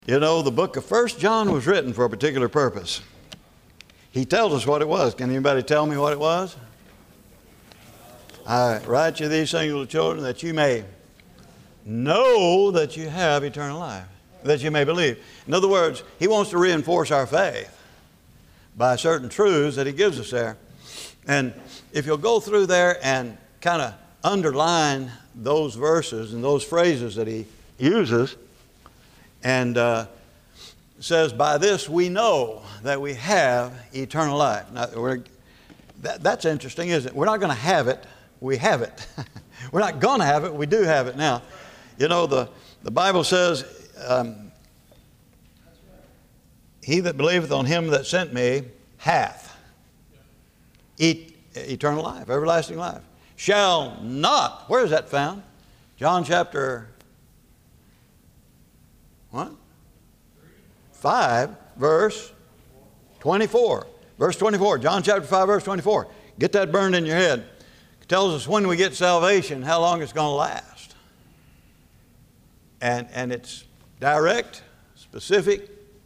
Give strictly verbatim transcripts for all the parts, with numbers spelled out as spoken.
You know, the book of First John was written for a particular purpose. He tells us what it was. Can anybody tell me what it was? I write you these things, little children, that you may know that you have eternal life, that you may believe. In other words, he wants to reinforce our faith by certain truths that he gives us there. And if you'll go through there and kind of underline those verses and those phrases that he uses, and uh, says, by this we know that we have eternal life. Now, we're, that, that's interesting, isn't it? We're not going to have it, we have it. We're not going to have it, we do have it now. You know, the, the Bible says, um, he that believeth on him that sent me hath et- eternal life, everlasting life. Shall not, where is that found? John chapter What? five, verse twenty-four. Verse twenty-four. John chapter five, verse twenty-four. Get that burned in your head. It tells us when we get salvation, how long it's going to last. And, and it's direct, specific,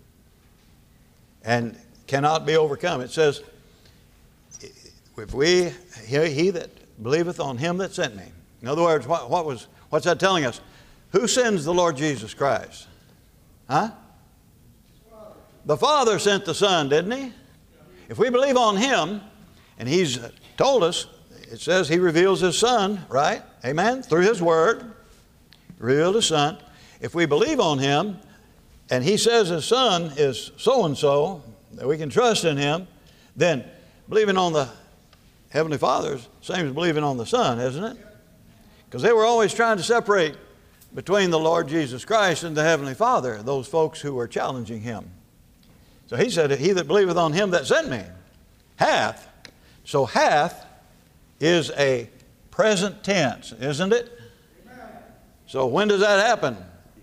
and cannot be overcome. It says, if we, he, he that believeth on him that sent me. In other words, what, what was, what's that telling us? Who sends the Lord Jesus Christ? Huh? The Father sent the Son, didn't He? If we believe on Him, and He's told us, it says He reveals His Son, right? Amen? Through His Word, revealed His Son. If we believe on Him, and He says His Son is so-and-so, that we can trust in Him, then believing on the Heavenly Father is the same as believing on the Son, isn't it? Because they were always trying to separate between the Lord Jesus Christ and the Heavenly Father, those folks who were challenging Him. So He said, he that believeth on Him that sent me hath. So hath is a present tense, isn't it? Amen. So when does that happen?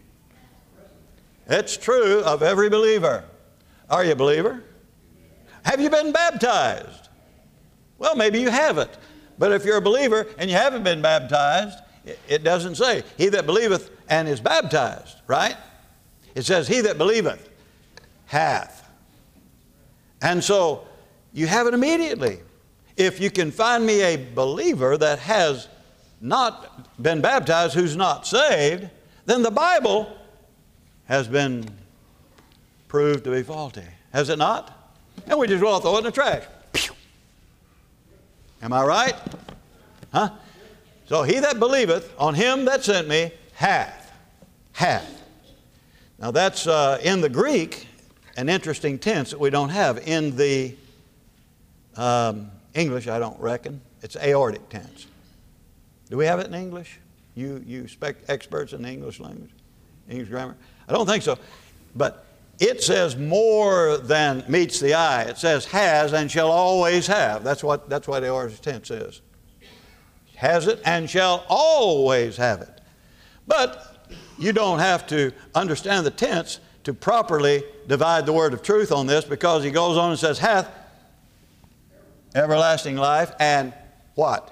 It's true of every believer. Are you a believer? Have you been baptized? Well, maybe you haven't. But if you're a believer and you haven't been baptized, it doesn't say, he that believeth and is baptized, right? It says, he that believeth hath. And so, you have it immediately. If you can find me a believer that has not been baptized, who's not saved, then the Bible has been proved to be faulty. Has it not? And we just well throw it in the trash. Pew. Am I right? Huh? So he that believeth on him that sent me hath. Hath. Now that's uh, in the Greek an interesting tense that we don't have. In the um, English, I don't reckon. It's aortic tense. Do we have it in English? You, you spec experts in the English language, English grammar? I don't think so. But it says more than meets the eye. It says has and shall always have. That's what, that's what aortic tense is. Has it and shall always have it. But you don't have to understand the tense to properly divide the word of truth on this, because he goes on and says, hath everlasting life and what?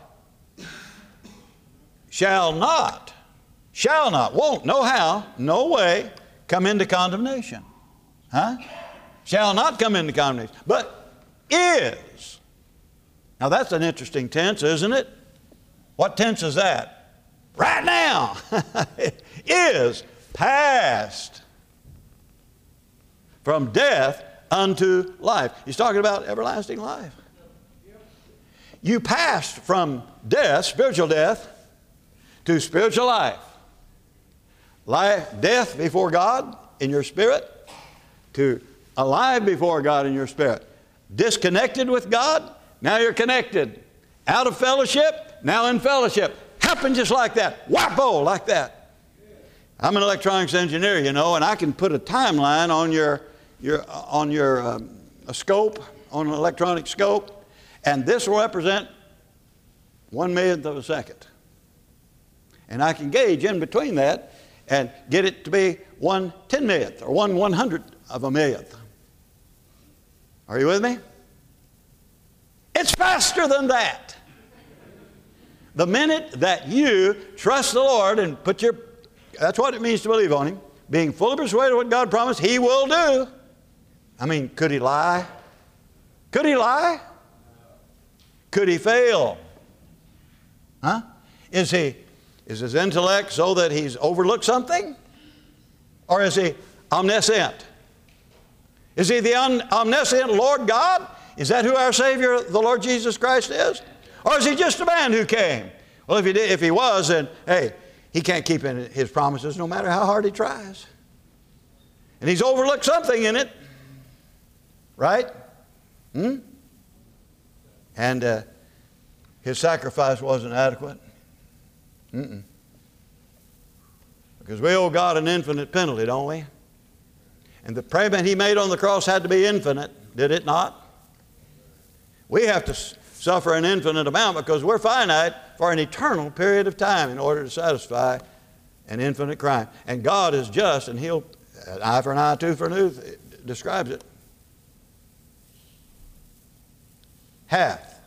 Shall not, shall not, won't, no how, no way come into condemnation. Huh? Shall not come into condemnation, but is. Now that's an interesting tense, isn't it? What tense is that? Right now. Is passed from death unto life. He's talking about everlasting life. You passed from death, spiritual death, to spiritual life. Life, death before God in your spirit, to alive before God in your spirit. Disconnected with God, now you're connected. Out of fellowship, now in fellowship. Happened just like that. Whappo, like that. I'm an electronics engineer, you know, and I can put a timeline on your, your, on your um, a scope, on an electronic scope, and this will represent one millionth of a second. And I can gauge in between that and get it to be one ten millionth or one one hundredth of a millionth. Are you with me? It's faster than that. The minute that you trust the Lord and put your, that's what it means to believe on Him, being fully persuaded what God promised He will do. I mean, could He lie? Could He lie? Could He fail? Huh? Is He, is His intellect so that He's overlooked something? Or is He omniscient? Is He the omniscient Lord God? Is that who our Savior, the Lord Jesus Christ, is? Or is He just a man who came? Well, if He did, if He was, then, hey, He can't keep in His promises no matter how hard He tries. And He's overlooked something in it. Right? Hmm? And uh, His sacrifice wasn't adequate. Mm-mm. Because we owe God an infinite penalty, don't we? And the payment He made on the cross had to be infinite, did it not? We have to suffer an infinite amount because we're finite for an eternal period of time in order to satisfy an infinite crime. And God is just, and He'll, an eye for an eye, tooth for a tooth, describes it. Hath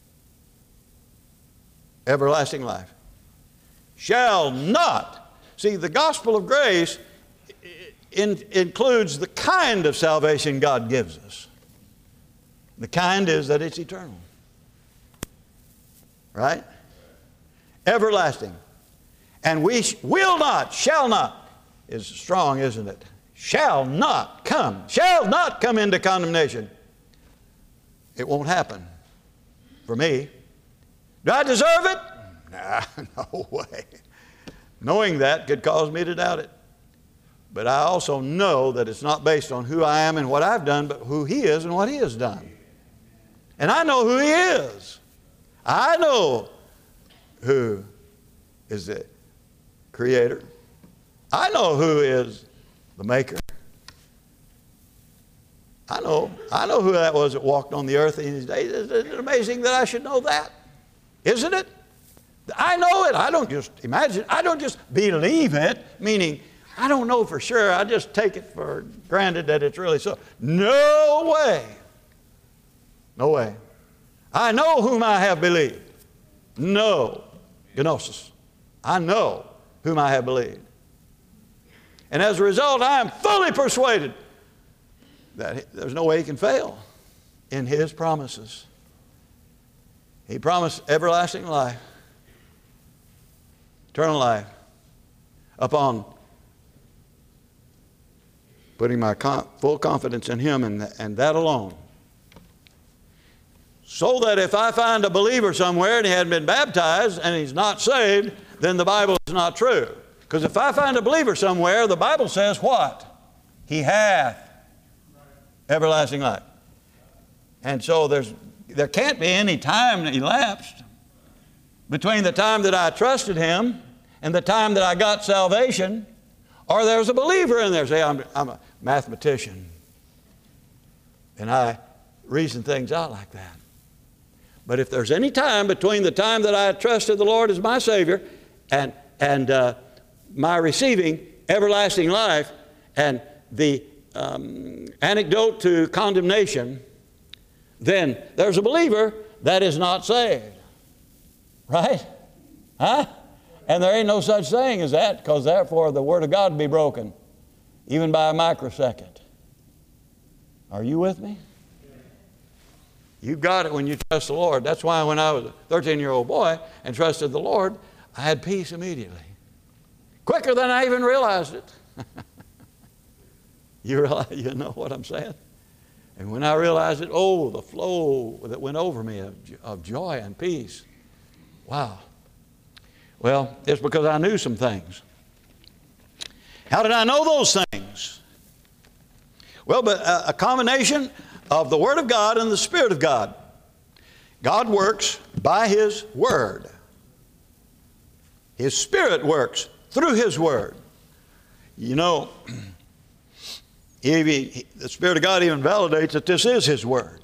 everlasting life. Shall not. See, the gospel of grace in, includes the kind of salvation God gives us. The kind is that it's eternal. Right? Everlasting. And we sh- will not, shall not, is strong, isn't it? Shall not come, shall not come into condemnation. It won't happen for me. Do I deserve it? Nah, no way. Knowing that could cause me to doubt it. But I also know that it's not based on who I am and what I've done, but who He is and what He has done. And I know who He is. I know who is the Creator. I know who is the Maker. I know, I know who that was that walked on the earth in His days. Isn't it amazing that I should know that? Isn't it? I know it. I don't just imagine. I don't just believe it, meaning I don't know for sure. I just take it for granted that it's really so. No way. No way. I know whom I have believed. No. Gnosis. I know whom I have believed. And as a result, I am fully persuaded that there's no way He can fail in His promises. He promised everlasting life, eternal life, upon putting my con- full confidence in Him and, and that alone. So that if I find a believer somewhere and he hadn't been baptized and he's not saved, then the Bible is not true. Because if I find a believer somewhere, the Bible says what? He hath everlasting life. And so there's, there can't be any time that elapsed between the time that I trusted Him and the time that I got salvation, or there's a believer in there. Say, I'm, I'm a mathematician, and I reason things out like that. But if there's any time between the time that I trusted the Lord as my Savior and, and uh, my receiving everlasting life and the um, antidote to condemnation, then there's a believer that is not saved. Right? Huh? And there ain't no such thing as that, because therefore the Word of God be broken, even by a microsecond. Are you with me? You got it when you trust the Lord. That's why when I was a thirteen-year-old boy and trusted the Lord, I had peace immediately. Quicker than I even realized it. You realize, you know what I'm saying? And when I realized it, oh, the flow that went over me of, of joy and peace. Wow. Well, it's because I knew some things. How did I know those things? Well, but a, a combination of the Word of God and the Spirit of God. God works by His Word. His Spirit works through His Word. You know, he, the Spirit of God even validates that this is His Word.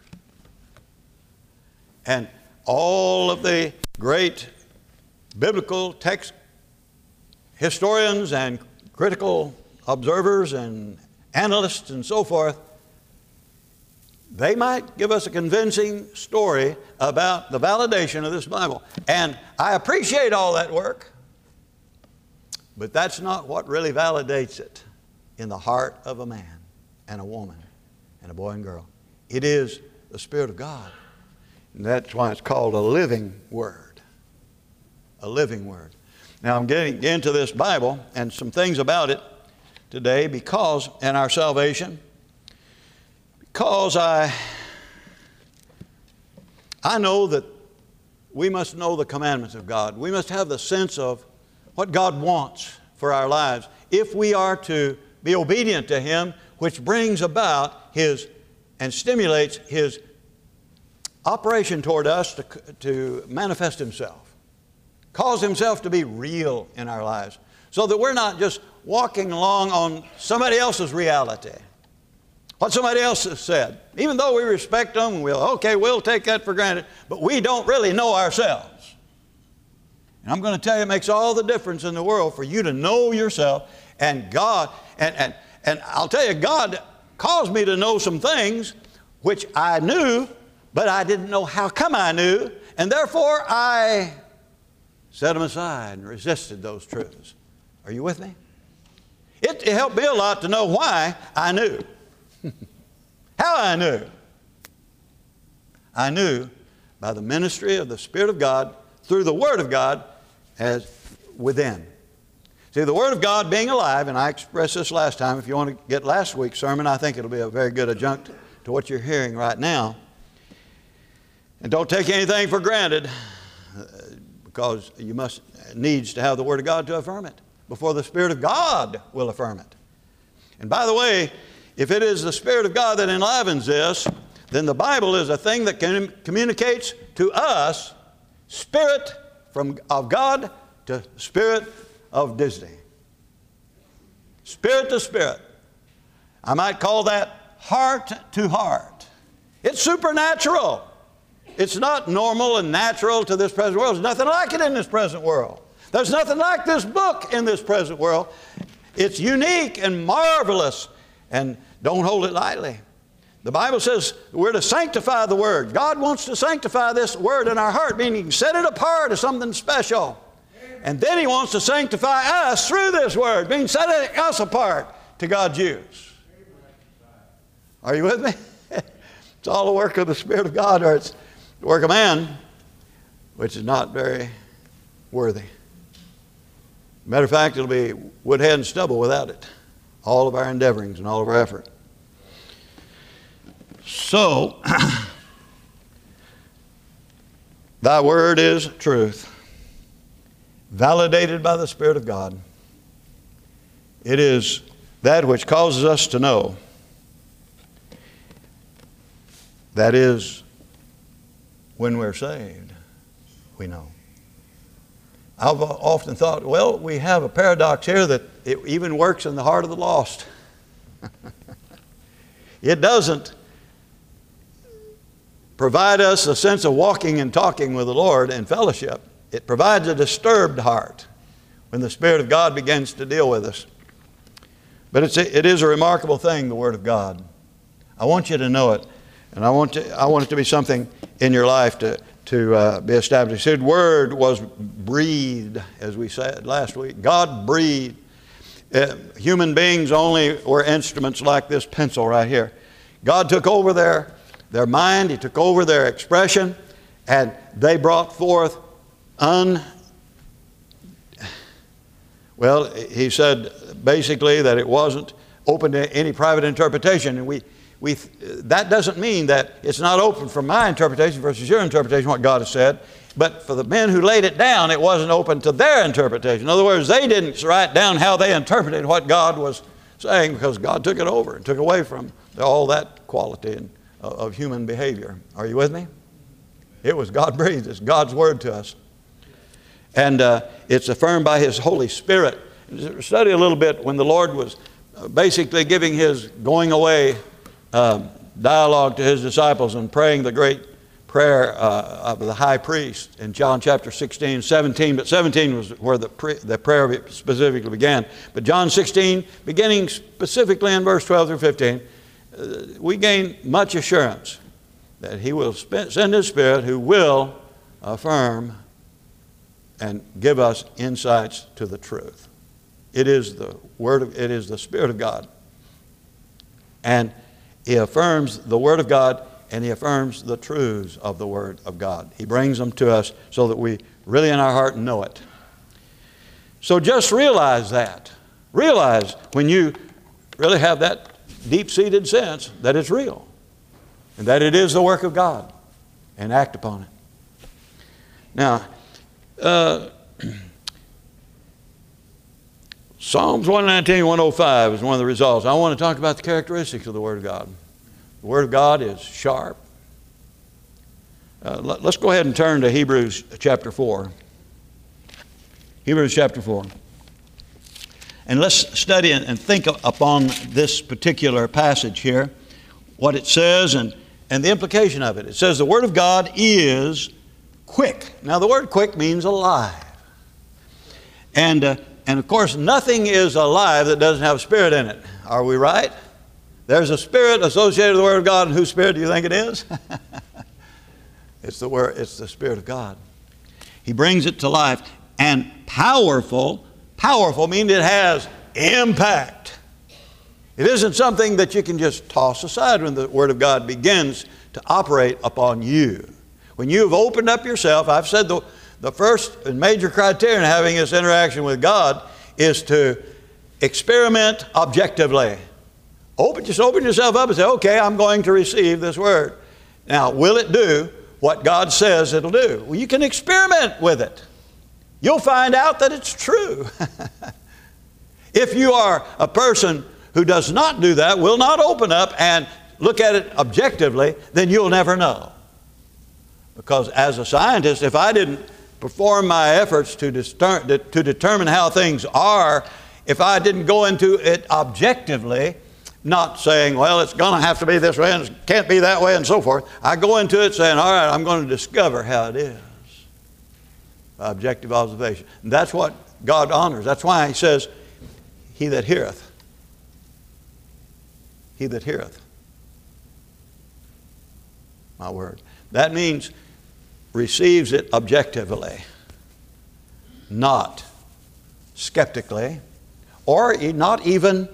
And all of the great biblical text historians and critical observers and analysts and so forth, they might give us a convincing story about the validation of this Bible. And I appreciate all that work. But that's not what really validates it in the heart of a man and a woman and a boy and girl. It is the Spirit of God. And that's why it's called a living Word. A living Word. Now I'm getting into this Bible and some things about it today because, in our salvation, because I, I know that we must know the commandments of God. We must have the sense of what God wants for our lives if we are to be obedient to Him, which brings about His and stimulates His operation toward us to, to manifest Himself, cause Himself to be real in our lives, so that we're not just walking along on somebody else's reality, what somebody else has said. Even though we respect them, we'll, okay, we'll take that for granted, but we don't really know ourselves. And I'm going to tell you, it makes all the difference in the world for you to know yourself. And God, and, and, and I'll tell you, God caused me to know some things which I knew, but I didn't know how come I knew, and therefore I set them aside and resisted those truths. Are you with me? It, it helped me a lot to know why I knew. How I knew? I knew by the ministry of the Spirit of God through the Word of God as within. See, the Word of God being alive, and I expressed this last time. If you want to get last week's sermon, I think it'll be a very good adjunct to what you're hearing right now. And don't take anything for granted, because you must needs to have the Word of God to affirm it before the Spirit of God will affirm it. And by the way, if it is the Spirit of God that enlivens this, then the Bible is a thing that can, communicates to us Spirit from, of God to Spirit of Disney. Spirit to Spirit. I might call that heart to heart. It's supernatural. It's not normal and natural to this present world. There's nothing like it in this present world. There's nothing like this book in this present world. It's unique and marvelous, and don't hold it lightly. The Bible says we're to sanctify the Word. God wants to sanctify this Word in our heart, meaning set it apart as something special. And then He wants to sanctify us through this Word, meaning setting us apart to God's use. Are you with me? It's all the work of the Spirit of God, or it's the work of man, which is not very worthy. Matter of fact, it'll be wood, hay, and stubble without it. All of our endeavorings and all of our effort. So, Thy Word is truth, validated by the Spirit of God. It is that which causes us to know. That is, when we're saved, we know. I've often thought, well, we have a paradox here that it even works in the heart of the lost. It doesn't provide us a sense of walking and talking with the Lord in fellowship. It provides a disturbed heart when the Spirit of God begins to deal with us. But it's a, it is a remarkable thing, the Word of God. I want you to know it, and I want, to, I want it to be something in your life to, to uh, be established. His Word was breathed, as we said last week. God breathed. Uh, human beings only were instruments like this pencil right here. God took over their, their mind. He took over their expression, and they brought forth un... Well, he said basically that it wasn't open to any private interpretation, and we We, that doesn't mean that it's not open for my interpretation versus your interpretation, what God has said. But for the men who laid it down, it wasn't open to their interpretation. In other words, they didn't write down how they interpreted what God was saying, because God took it over and took away from all that quality and, uh, of human behavior. Are you with me? It was God breathed. It's God's Word to us. And uh, it's affirmed by His Holy Spirit. Study a little bit when the Lord was basically giving His going away Um, dialogue to His disciples and praying the great prayer uh, of the high priest in John chapter sixteen, seventeen, but seventeen was where the, pre- the prayer specifically began. But John sixteen, beginning specifically in verse twelve through fifteen, uh, we gain much assurance that He will sp- send His Spirit who will affirm and give us insights to the truth. it is the Word of, it is the Spirit of God. And He affirms the Word of God, and He affirms the truths of the Word of God. He brings them to us so that we really in our heart know it. So just realize that. Realize when you really have that deep-seated sense that it's real and that it is the work of God, and act upon it. Now, uh, Psalms one nineteen, one oh five is one of the results. I want to talk about the characteristics of the Word of God. The Word of God is sharp. Uh, let, let's go ahead and turn to Hebrews chapter four. Hebrews chapter four. And let's study and think upon this particular passage here, what it says and, and the implication of it. It says the Word of God is quick. Now the word quick means alive. And, uh, and of course nothing is alive that doesn't have a spirit in it. Are we right? There's a spirit associated with the Word of God, and whose spirit do you think it is? It's the word, it's the Spirit of God. He brings it to life. And powerful, powerful means it has impact. It isn't something that you can just toss aside when the Word of God begins to operate upon you. When you've opened up yourself, I've said the, the first and major criterion of having this interaction with God is to experiment objectively. Open, just open yourself up and say, okay, I'm going to receive this Word. Now, will it do what God says it'll do? Well, you can experiment with it. You'll find out that it's true. If you are a person who does not do that, will not open up and look at it objectively, then you'll never know. Because as a scientist, if I didn't perform my efforts to, dister- to determine how things are, if I didn't go into it objectively, not saying, well, it's going to have to be this way and it can't be that way and so forth, I go into it saying, all right, I'm going to discover how it is. By objective observation. And that's what God honors. That's why He says, he that heareth. He that heareth my word. That means receives it objectively, not skeptically, or not even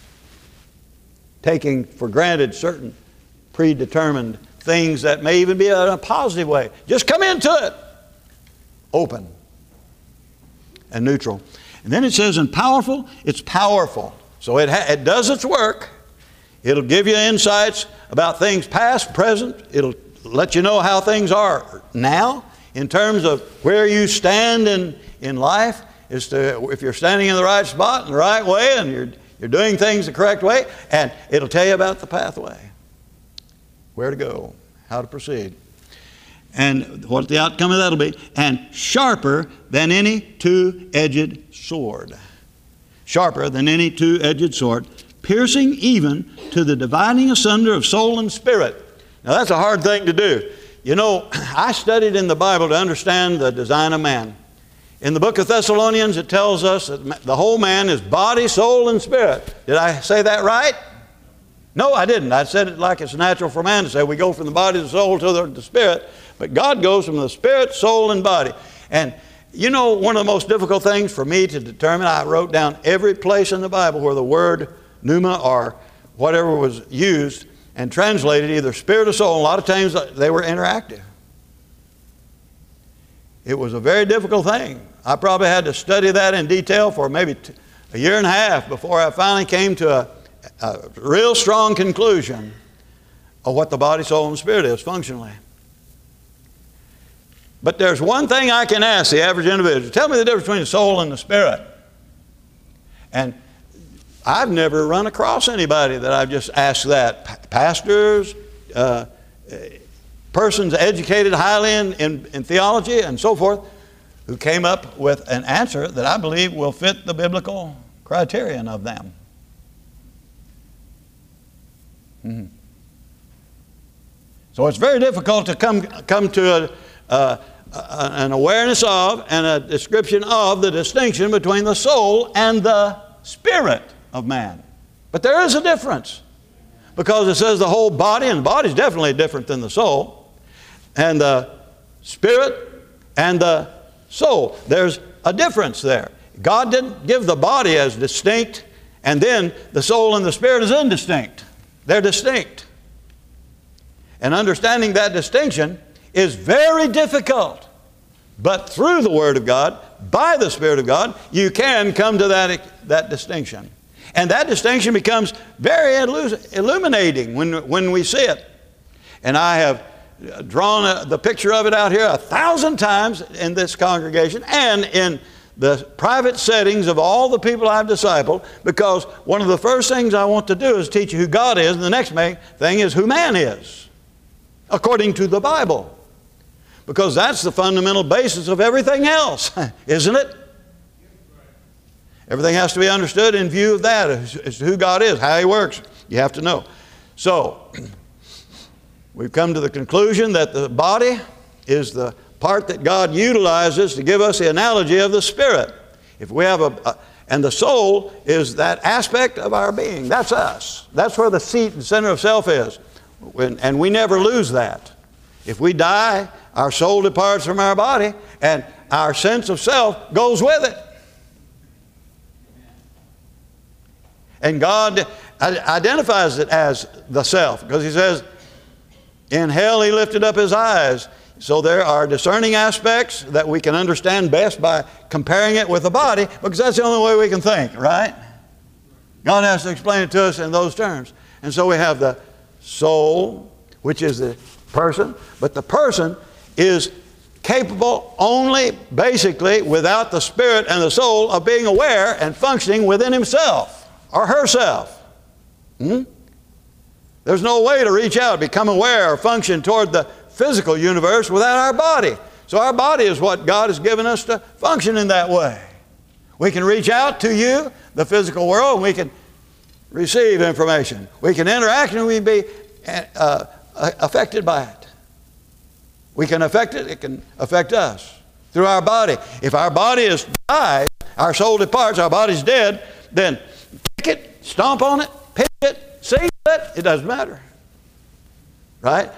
taking for granted certain predetermined things that may even be in a positive way. Just come into it. Open and neutral. And then it says, and powerful, it's powerful. So it, ha- it does its work. It'll give you insights about things past, present. It'll let you know how things are now in terms of where you stand in, in life. Is to, if you're standing in the right spot in the right way and you're, you're doing things the correct way, and it'll tell you about the pathway, where to go, how to proceed. And what the outcome of that will be. And sharper than any two-edged sword. Sharper than any two-edged sword, piercing even to the dividing asunder of soul and spirit. Now that's a hard thing to do. You know, I studied in the Bible to understand the design of man. In the book of Thessalonians, it tells us that the whole man is body, soul, and spirit. Did I say that right? No, I didn't. I said it like it's natural for man to say we go from the body, the soul, to the, the spirit. But God goes from the spirit, soul, and body. And you know, one of the most difficult things for me to determine, I wrote down every place in the Bible where the word pneuma or whatever was used and translated either spirit or soul. A lot of times they were interactive. It was a very difficult thing. I probably had to study that in detail for maybe t- a year and a half before I finally came to a, a real strong conclusion of what the body, soul, and spirit is functionally. But there's one thing I can ask the average individual. Tell me the difference between the soul and the spirit. And I've never run across anybody that I've just asked that. Pastors, uh, persons educated highly in, in, in theology and so forth, who came up with an answer that I believe will fit the biblical criterion of them. Mm-hmm. So it's very difficult to come, come to a, uh, uh, an awareness of and a description of the distinction between the soul and the spirit of man. But there is a difference, because it says the whole body, and the body is definitely different than the soul, and the spirit and the soul. There's a difference there. God didn't give the body as distinct, and then the soul and the spirit is indistinct. They're distinct. And understanding that distinction is very difficult. But through the Word of God, by the Spirit of God, you can come to that, that distinction. And that distinction becomes very illuminating when, when we see it. And I have drawn a, the picture of it out here a thousand times in this congregation and in the private settings of all the people I've discipled, because one of the first things I want to do is teach you who God is, and the next main thing is who man is, according to the Bible. Because that's the fundamental basis of everything else, isn't it? Everything has to be understood in view of that, as to who God is, how He works. You have to know. So, we've come to the conclusion that the body is the part that God utilizes to give us the analogy of the Spirit. If we have a, a and the soul is that aspect of our being. That's us. That's where the seat and center of self is. When, and we never lose that. If we die, our soul departs from our body, and our sense of self goes with it. And God identifies it as the self, because He says, in hell He lifted up His eyes. So there are discerning aspects that we can understand best by comparing it with the body, because that's the only way we can think, right? God has to explain it to us in those terms. And so we have the soul, which is the person, but the person is capable only, basically, without the spirit and the soul, of being aware and functioning within himself or herself. Hmm? There's no way to reach out, become aware, or function toward the physical universe without our body. So our body is what God has given us to function in that way. We can reach out to you, the physical world, and we can receive information. We can interact and we can be uh, affected by it. We can affect it, it can affect us through our body. If our body is died, our soul departs, our body's dead, then pick it, stomp on it, pick it, sing it, it doesn't matter. Right?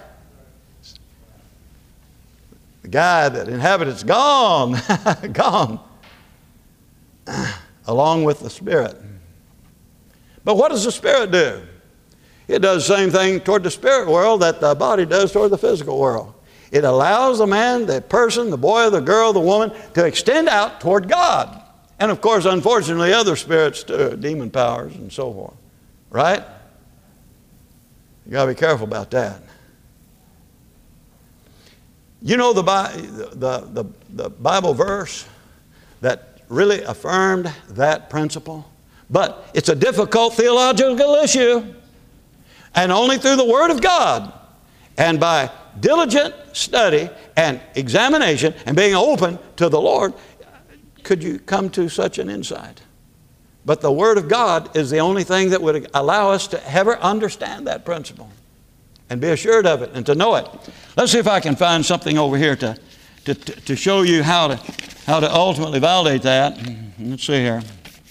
The guy that inhabits it's gone, gone, along with the spirit. But what does the spirit do? It does the same thing toward the spirit world that the body does toward the physical world. It allows the man, the person, the boy, the girl, the woman to extend out toward God. And of course, unfortunately, other spirits too, demon powers and so forth. Right? You got to be careful about that. You know the, the, the, the Bible verse that really affirmed that principle? But it's a difficult theological issue. And only through the Word of God and by diligent study and examination and being open to the Lord could you come to such an insight. But the Word of God is the only thing that would allow us to ever understand that principle and be assured of it and to know it. Let's see if I can find something over here to, to, to show you how to, how to ultimately validate that. Let's see here.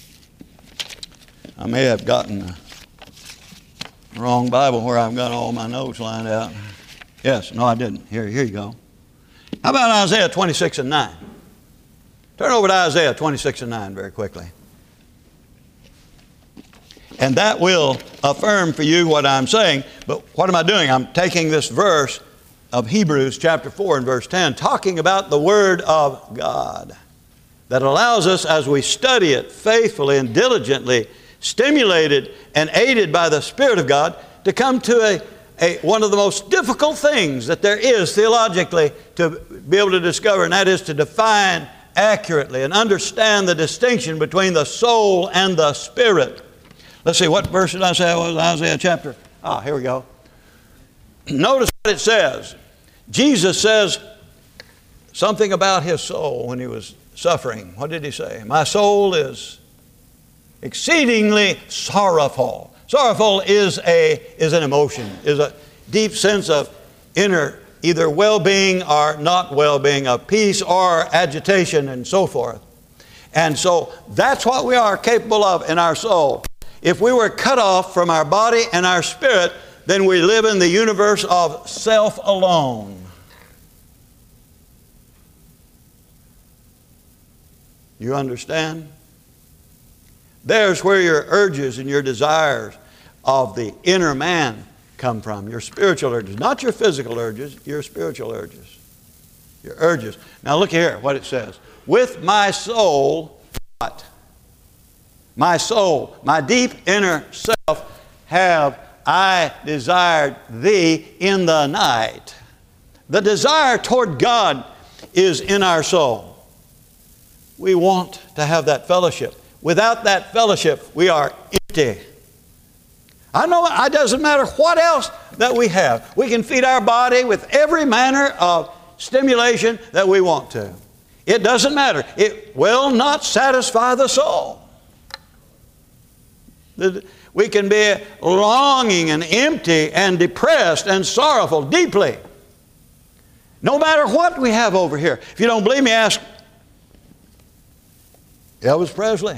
I may have gotten the wrong Bible where I've got all my notes lined out. Yes, no, I didn't. Here, here you go. How about Isaiah twenty-six and nine? Turn over to Isaiah twenty-six and nine very quickly. And that will affirm for you what I'm saying. But what am I doing? I'm taking this verse of Hebrews chapter four and verse ten, talking about the Word of God that allows us, as we study it faithfully and diligently, stimulated and aided by the Spirit of God, to come to a, a, one of the most difficult things that there is theologically to be able to discover, and that is to define accurately and understand the distinction between the soul and the spirit. Let's see, what verse did I say it was? Isaiah chapter. Ah, here we go. Notice what it says. Jesus says something about His soul when He was suffering. What did He say? My soul is exceedingly sorrowful. Sorrowful is a is an emotion, is a deep sense of inner either well-being or not well-being, of peace or agitation and so forth. And so that's what we are capable of in our soul. If we were cut off from our body and our spirit, then we live in the universe of self alone. You understand? There's where your urges and your desires of the inner man come from, your spiritual urges. Not your physical urges, your spiritual urges. Your urges. Now look here what it says. With my soul, what? My soul, my deep inner self, have I desired thee in the night. The desire toward God is in our soul. We want to have that fellowship. Without that fellowship, we are empty. I know it doesn't matter what else that we have. We can feed our body with every manner of stimulation that we want to. It doesn't matter. It will not satisfy the soul. We can be longing and empty and depressed and sorrowful deeply. No matter what we have over here. If you don't believe me, ask Elvis Presley.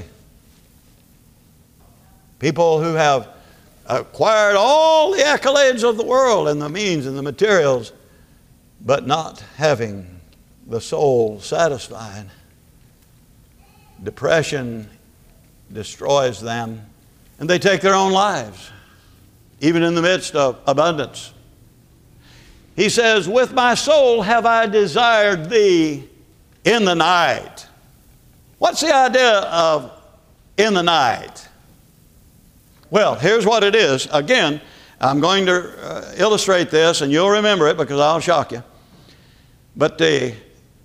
People who have acquired all the accolades of the world and the means and the materials, but not having the soul satisfied. Depression destroys them, and they take their own lives, even in the midst of abundance. He says, with my soul have I desired thee in the night. What's the idea of in the night? Well, here's what it is. Again, I'm going to uh, illustrate this, and you'll remember it because I'll shock you. But the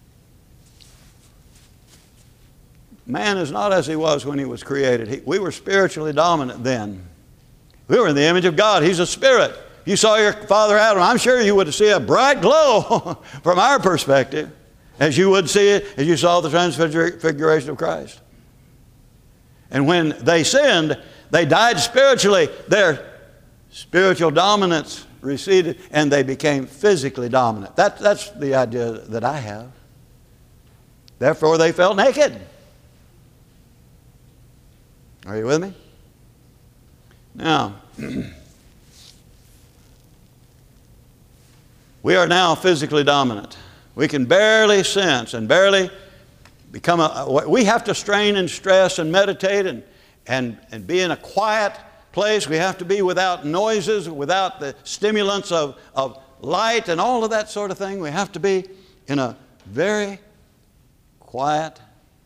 man is not as he was when he was created. He, we were spiritually dominant then. We were in the image of God. He's a spirit. If you saw your father Adam, I'm sure you would see a bright glow from our perspective as you would see it as you saw the transfiguration of Christ. And when they sinned, they died spiritually. Their spiritual dominance receded and they became physically dominant. That, that's the idea that I have. Therefore, they felt naked. Are you with me? Now, we are now physically dominant. We can barely sense and barely become a, we have to strain and stress and meditate and, and, and be in a quiet place. We have to be without noises, without the stimulants of, of light and all of that sort of thing. We have to be in a very quiet,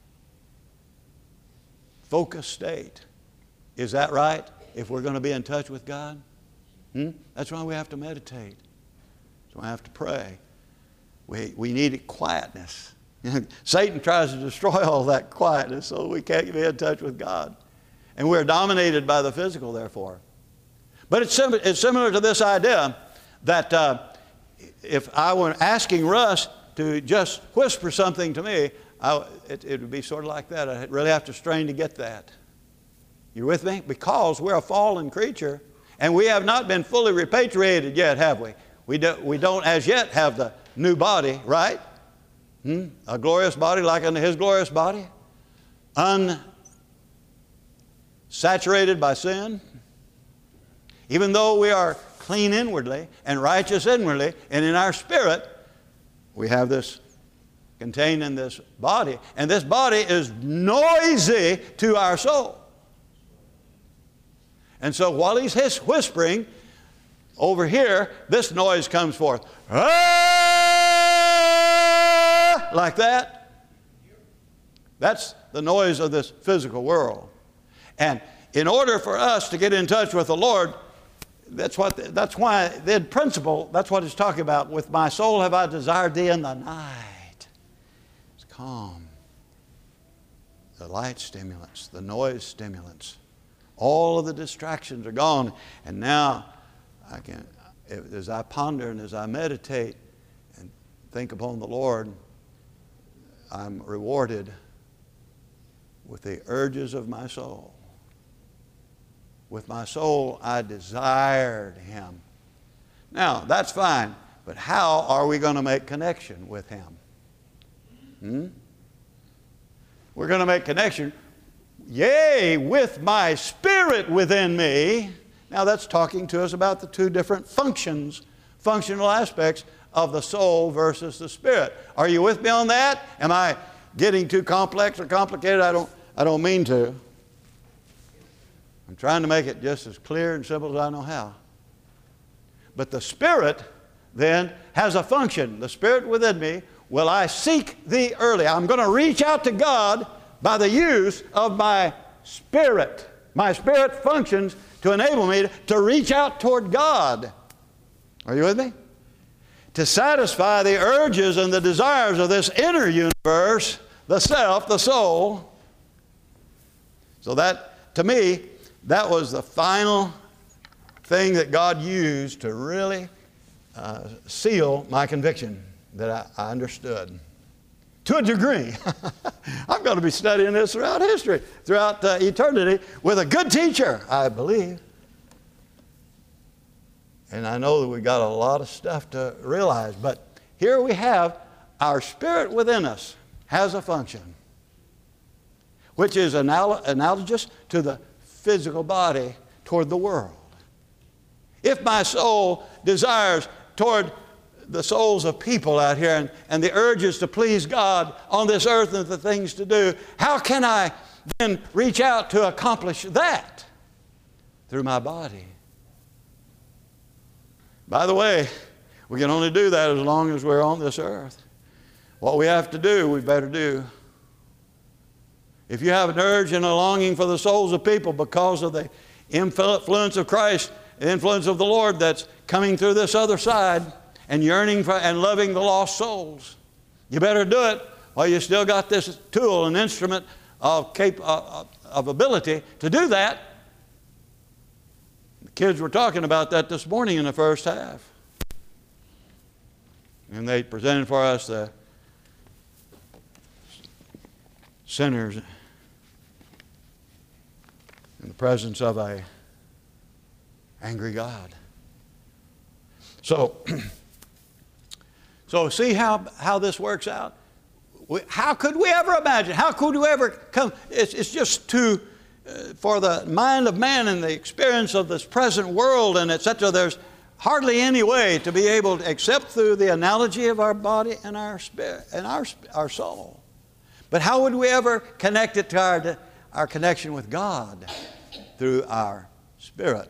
focused state. Is that right? If we're going to be in touch with God? Hmm? That's why we have to meditate. That's why we have to pray. We, we need quietness. Satan tries to destroy all that quietness so we can't be in touch with God. And we're dominated by the physical, therefore. But it's, sim it's similar to this idea that uh, if I were asking Russ to just whisper something to me, I, it, it would be sort of like that. I'd really have to strain to get that. You with me? Because we're a fallen creature and we have not been fully repatriated yet, have we? We, do, we don't as yet have the new body, right? Hmm? A glorious body like unto His glorious body. Unsaturated by sin. Even though we are clean inwardly and righteous inwardly, and in our spirit, we have this contained in this body. And this body is noisy to our soul. And so while he's whispering, over here, this noise comes forth. Ah! Like that. That's the noise of this physical world. And in order for us to get in touch with the Lord, that's, what, that's why the principle, that's what it's talking about. With my soul have I desired thee in the night. It's calm. The light stimulants, the noise stimulants. All of the distractions are gone. And now, I can, as I ponder and as I meditate and think upon the Lord, I'm rewarded with the urges of my soul. With my soul, I desired Him. Now, that's fine, but how are we going to make connection with Him? Hmm? We're going to make connection. Yea, with my spirit within me. Now that's talking to us about the two different functions, functional aspects of the soul versus the spirit. Are you with me on that? Am I getting too complex or complicated? I don't, I don't mean to. I'm trying to make it just as clear and simple as I know how. But the Spirit then has a function. The Spirit within me, will I seek thee early. I'm going to reach out to God by the use of my Spirit. My Spirit functions to enable me to reach out toward God. Are you with me? To satisfy the urges and the desires of this inner universe, the self, the soul. So that, to me, that was the final thing that God used to really uh, seal my conviction that I, I understood. To a degree. I'm going to be studying this throughout history, throughout uh, eternity, with a good teacher, I believe. And I know that we've got a lot of stuff to realize, but here we have our spirit within us has a function, which is anal- analogous to the physical body toward the world. If my soul desires toward the souls of people out here and, and the urges to please God on this earth and the things to do, how can I then reach out to accomplish that? Through my body. By the way, we can only do that as long as we're on this earth. What we have to do, we better do. If you have an urge and a longing for the souls of people because of the influence of Christ, the influence of the Lord that's coming through this other side, and yearning for and loving the lost souls, you better do it while you still got this tool, an instrument of, cap- of, of ability to do that. The kids were talking about that this morning in the first half. And they presented for us the sinners in the presence of a angry God. So, so see how, how this works out? We, how could we ever imagine? How could we ever come? It's, it's just too, uh, for the mind of man and the experience of this present world and et cetera, there's hardly any way to be able to, except through the analogy of our body and our spirit and our, our soul. But how would we ever connect it to our, our connection with God? Through our spirit.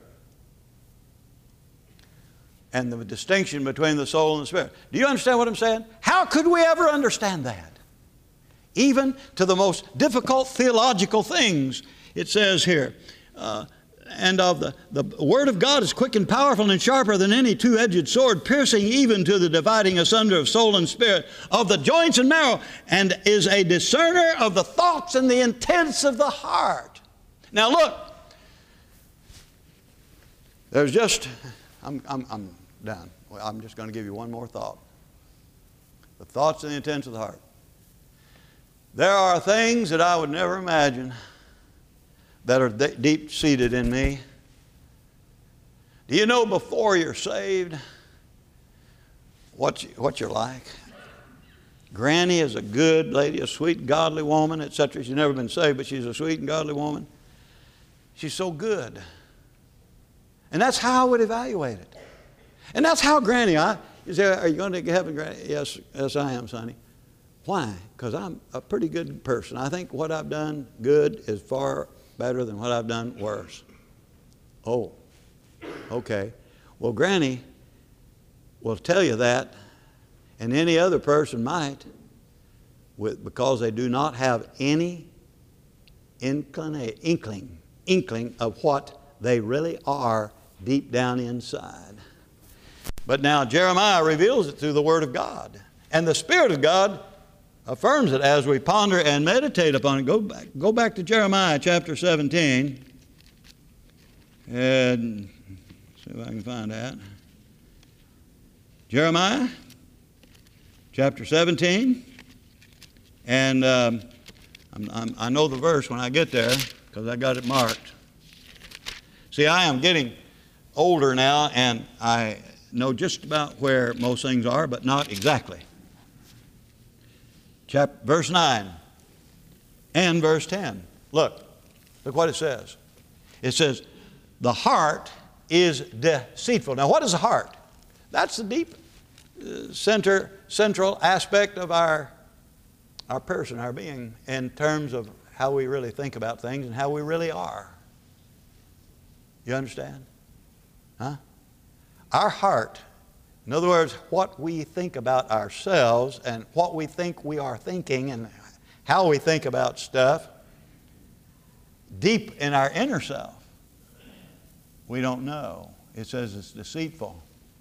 And the distinction between the soul and the spirit. Do you understand what I'm saying? How could we ever understand that? Even to the most difficult theological things. It says here, uh, and of the, the Word of God is quick and powerful and sharper than any two-edged sword, piercing even to the dividing asunder of soul and spirit, of the joints and marrow, and is a discerner of the thoughts and the intents of the heart. Now look, there's just, I'm, I'm, I'm done. Well, I'm just going to give you one more thought. The thoughts and the intents of the heart. There are things that I would never imagine that are de- deep-seated in me. Do you know before you're saved what, you, what you're like? Granny is a good lady, a sweet, godly woman, et cetera. She's never been saved, but she's a sweet and godly woman. She's so good. And that's how I would evaluate it. And that's how Granny, I, you say, are you going to heaven, Granny? Yes, yes, I am, sonny. Why? Because I'm a pretty good person. I think what I've done good is far better than what I've done worse. Oh, okay. Well, Granny will tell you that, and any other person might, with, because they do not have any inclina- inkling, inkling of what they really are deep down inside. But now Jeremiah reveals it through the Word of God. And the Spirit of God affirms it as we ponder and meditate upon it. Go back, go back to Jeremiah chapter seventeen. And see if I can find that. Jeremiah chapter seventeen. And um, I'm, I'm, I know the verse when I get there because I got it marked. See, I am getting older now, and I know just about where most things are, but not exactly. Chapter, verse nine and verse ten. Look, look what it says. It says, the heart is deceitful. Now, what is the heart? That's the deep uh, center, central aspect of our, our person, our being, in terms of how we really think about things and how we really are. You understand? Huh? Our heart, in other words, what we think about ourselves and what we think we are thinking and how we think about stuff, deep in our inner self, we don't know. It says it's deceitful.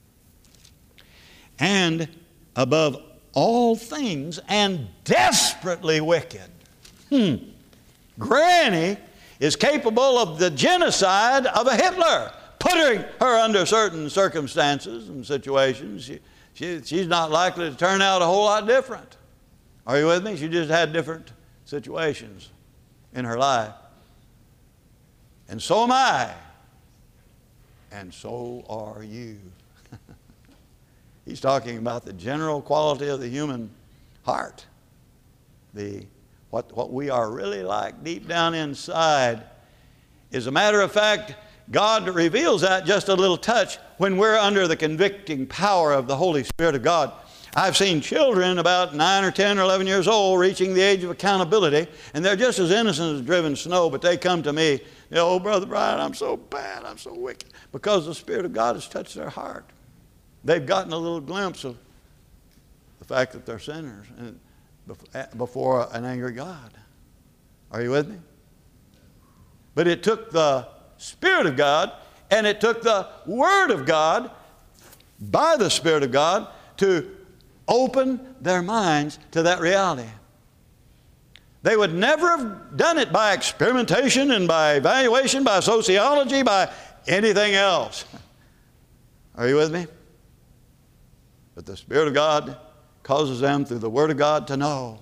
And above all things and desperately wicked. Hmm. Granny is capable of the genocide of a Hitler, putting her under certain circumstances and situations. She, she, she's not likely to turn out a whole lot different. Are you with me? She just had different situations in her life. And so am I. And so are you. He's talking about the general quality of the human heart. The, what, what we are really like deep down inside. As a matter of fact, God reveals that just a little touch when we're under the convicting power of the Holy Spirit of God. I've seen children about nine or ten or eleven years old reaching the age of accountability, and they're just as innocent as driven snow, but they come to me, you know, oh, Brother Brian, I'm so bad, I'm so wicked, because the Spirit of God has touched their heart. They've gotten a little glimpse of the fact that they're sinners and before an angry God. Are you with me? But it took the Spirit of God and it took the Word of God by the Spirit of God to open their minds to that reality. They would never have done it by experimentation and by evaluation, by sociology, by anything else. Are you with me? But the Spirit of God causes them through the Word of God to know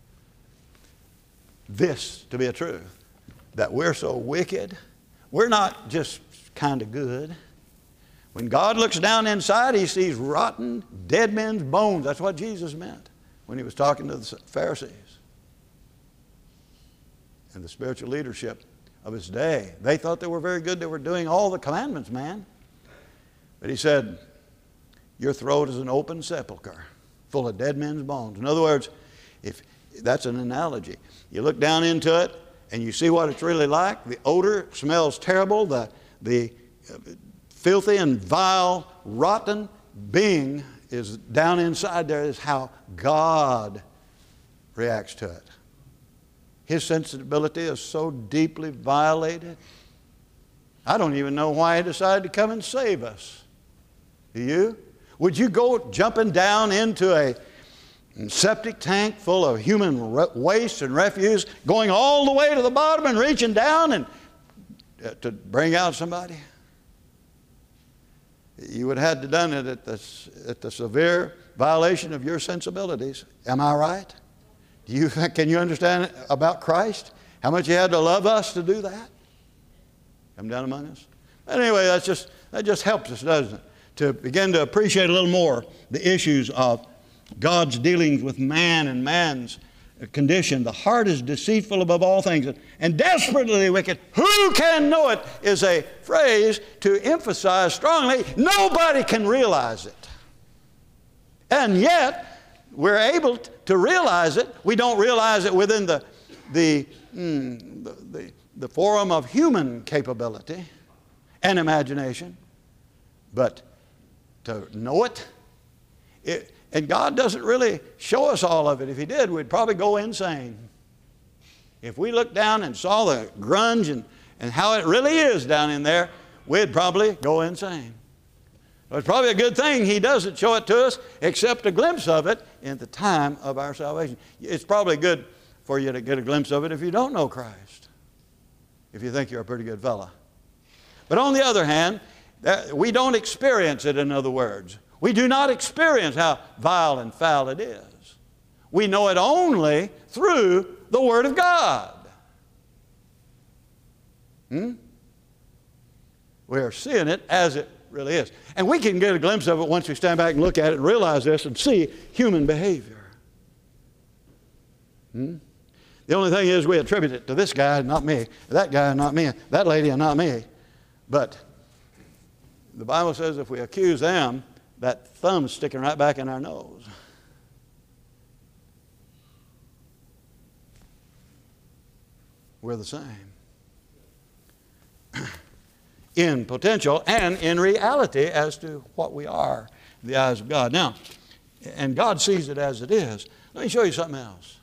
this to be a truth, that we're so wicked. We're not just kind of good. When God looks down inside, He sees rotten, dead men's bones. That's what Jesus meant when He was talking to the Pharisees and the spiritual leadership of His day. They thought they were very good. They were doing all the commandments, man. But He said, your throat is an open sepulcher full of dead men's bones. In other words, if that's an analogy. You look down into it and you see what it's really like. The odor smells terrible. The, the filthy and vile, rotten being is down inside there. Is how God reacts to it. His sensibility is so deeply violated. I don't even know why He decided to come and save us. Do you? Would you go jumping down into a septic tank full of human waste and refuse, going all the way to the bottom and reaching down and uh, to bring out somebody? You would have had to done it at the, at the severe violation of your sensibilities. Am I right? Do you, can you understand about Christ? How much He had to love us to do that? Come down among us. But anyway, that's just, that just helps us, doesn't it? To begin to appreciate a little more the issues of God's dealings with man and man's condition. The heart is deceitful above all things and desperately wicked. Who can know it is a phrase to emphasize strongly. Nobody can realize it. And yet, we're able to realize it. We don't realize it within the, the, mm, the, the, the forum of human capability and imagination. But to know it, it, and God doesn't really show us all of it. If He did, we'd probably go insane. If we looked down and saw the grunge and, and how it really is down in there, we'd probably go insane. It's probably a good thing He doesn't show it to us, except a glimpse of it in the time of our salvation. It's probably good for you to get a glimpse of it if you don't know Christ, if you think you're a pretty good fella. But on the other hand, we don't experience it, in other words. We do not experience how vile and foul it is. We know it only through the Word of God. Hmm? We are seeing it as it really is. And we can get a glimpse of it once we stand back and look at it and realize this and see human behavior. Hmm? The only thing is we attribute it to this guy, not me, that guy, not me, that lady, and not me. But the Bible says if we accuse them, that thumb's sticking right back in our nose. We're the same. in potential and in reality as to what we are in the eyes of God. Now, and God sees it as it is. Let me show you something else.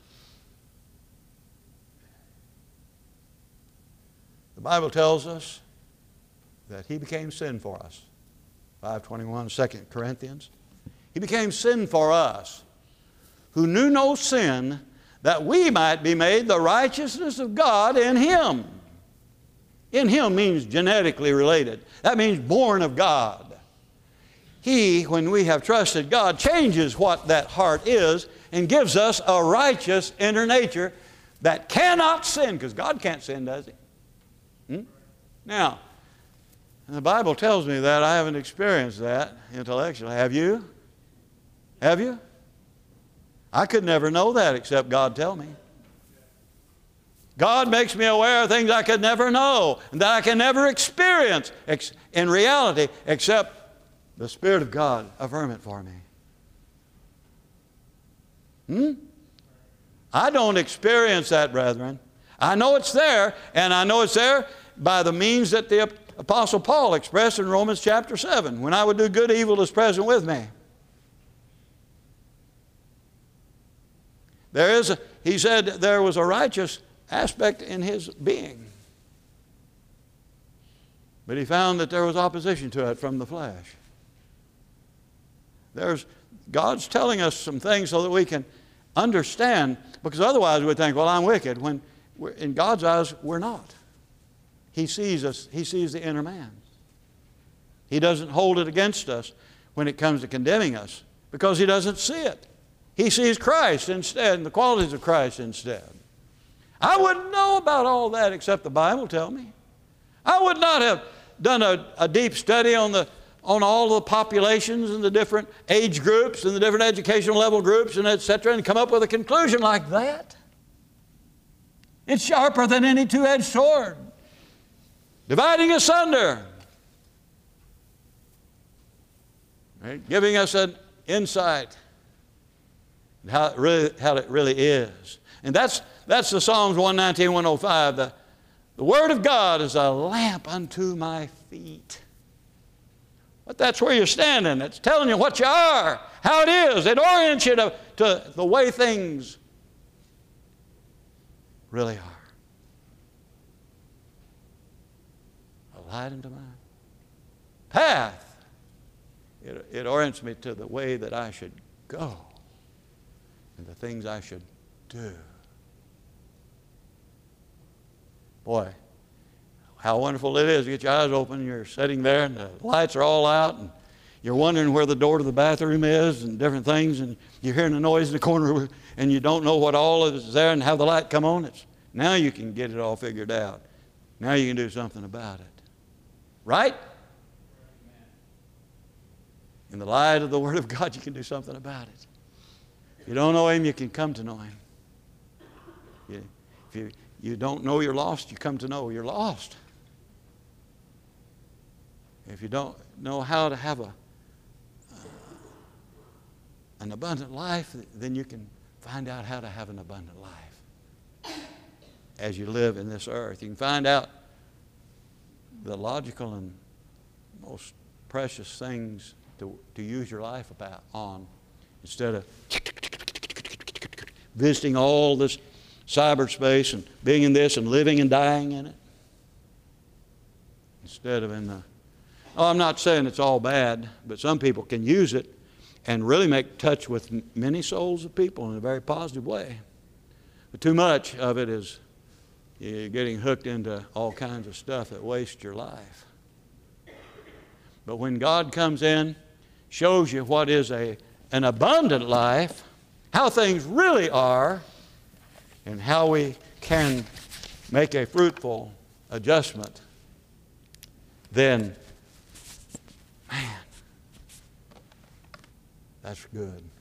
The Bible tells us that He became sin for us. five twenty-one, Second Corinthians. He became sin for us, who knew no sin, that we might be made the righteousness of God in Him. In Him means genetically related. That means born of God. He, when we have trusted God, changes what that heart is and gives us a righteous inner nature that cannot sin, because God can't sin, does He? Hmm? Now, the Bible tells me that. I haven't experienced that intellectually. Have you? Have you? I could never know that except God tell me. God makes me aware of things I could never know and that I can never experience in reality except the Spirit of God affirm it for me. Hmm? I don't experience that, brethren. I know it's there, and I know it's there by the means that the Apostle Paul expressed in Romans chapter seven. When I would do good, evil is present with me. There is a, he said there was a righteous aspect in his being. But he found that there was opposition to it from the flesh. There's, God's telling us some things so that we can understand, because otherwise we think, well, I'm wicked, when we're, in God's eyes we're not. He sees us, He sees the inner man. He doesn't hold it against us when it comes to condemning us, because He doesn't see it. He sees Christ instead, and the qualities of Christ instead. I wouldn't know about all that except the Bible tell me. I would not have done a, a deep study on the on all the populations and the different age groups and the different educational level groups and et cetera, and come up with a conclusion like that. It's sharper than any two-edged sword, dividing asunder, right? Giving us an insight in how it really, how it really is. And that's, that's the Psalms one nineteen, one oh five. The, the Word of God is a lamp unto my feet. But that's where you're standing. It's telling you what you are, how it is. It orients you to, to the way things really are. A light unto my path. It, it orients me to the way that I should go and the things I should do. Boy, how wonderful it is to get your eyes open. You're sitting there and the lights are all out and you're wondering where the door to the bathroom is and different things, and you're hearing a noise in the corner and you don't know what all is there and how the light come on. It's, now you can get it all figured out. Now you can do something about it. Right? In the light of the Word of God, you can do something about it. If you don't know Him, you can come to know Him. You, if you, you don't know you're lost, you come to know you're lost. If you don't know how to have a, uh, an abundant life, then you can find out how to have an abundant life as you live in this earth. You can find out the logical and most precious things to, to use your life about on, instead of visiting all this cyberspace and being in this and living and dying in it. Instead of in the Oh, I'm not saying it's all bad, but some people can use it and really make touch with many souls of people in a very positive way. But too much of it is you're getting hooked into all kinds of stuff that wastes your life. But when God comes in, shows you what is a, an abundant life, how things really are, and how we can make a fruitful adjustment, then man, that's good.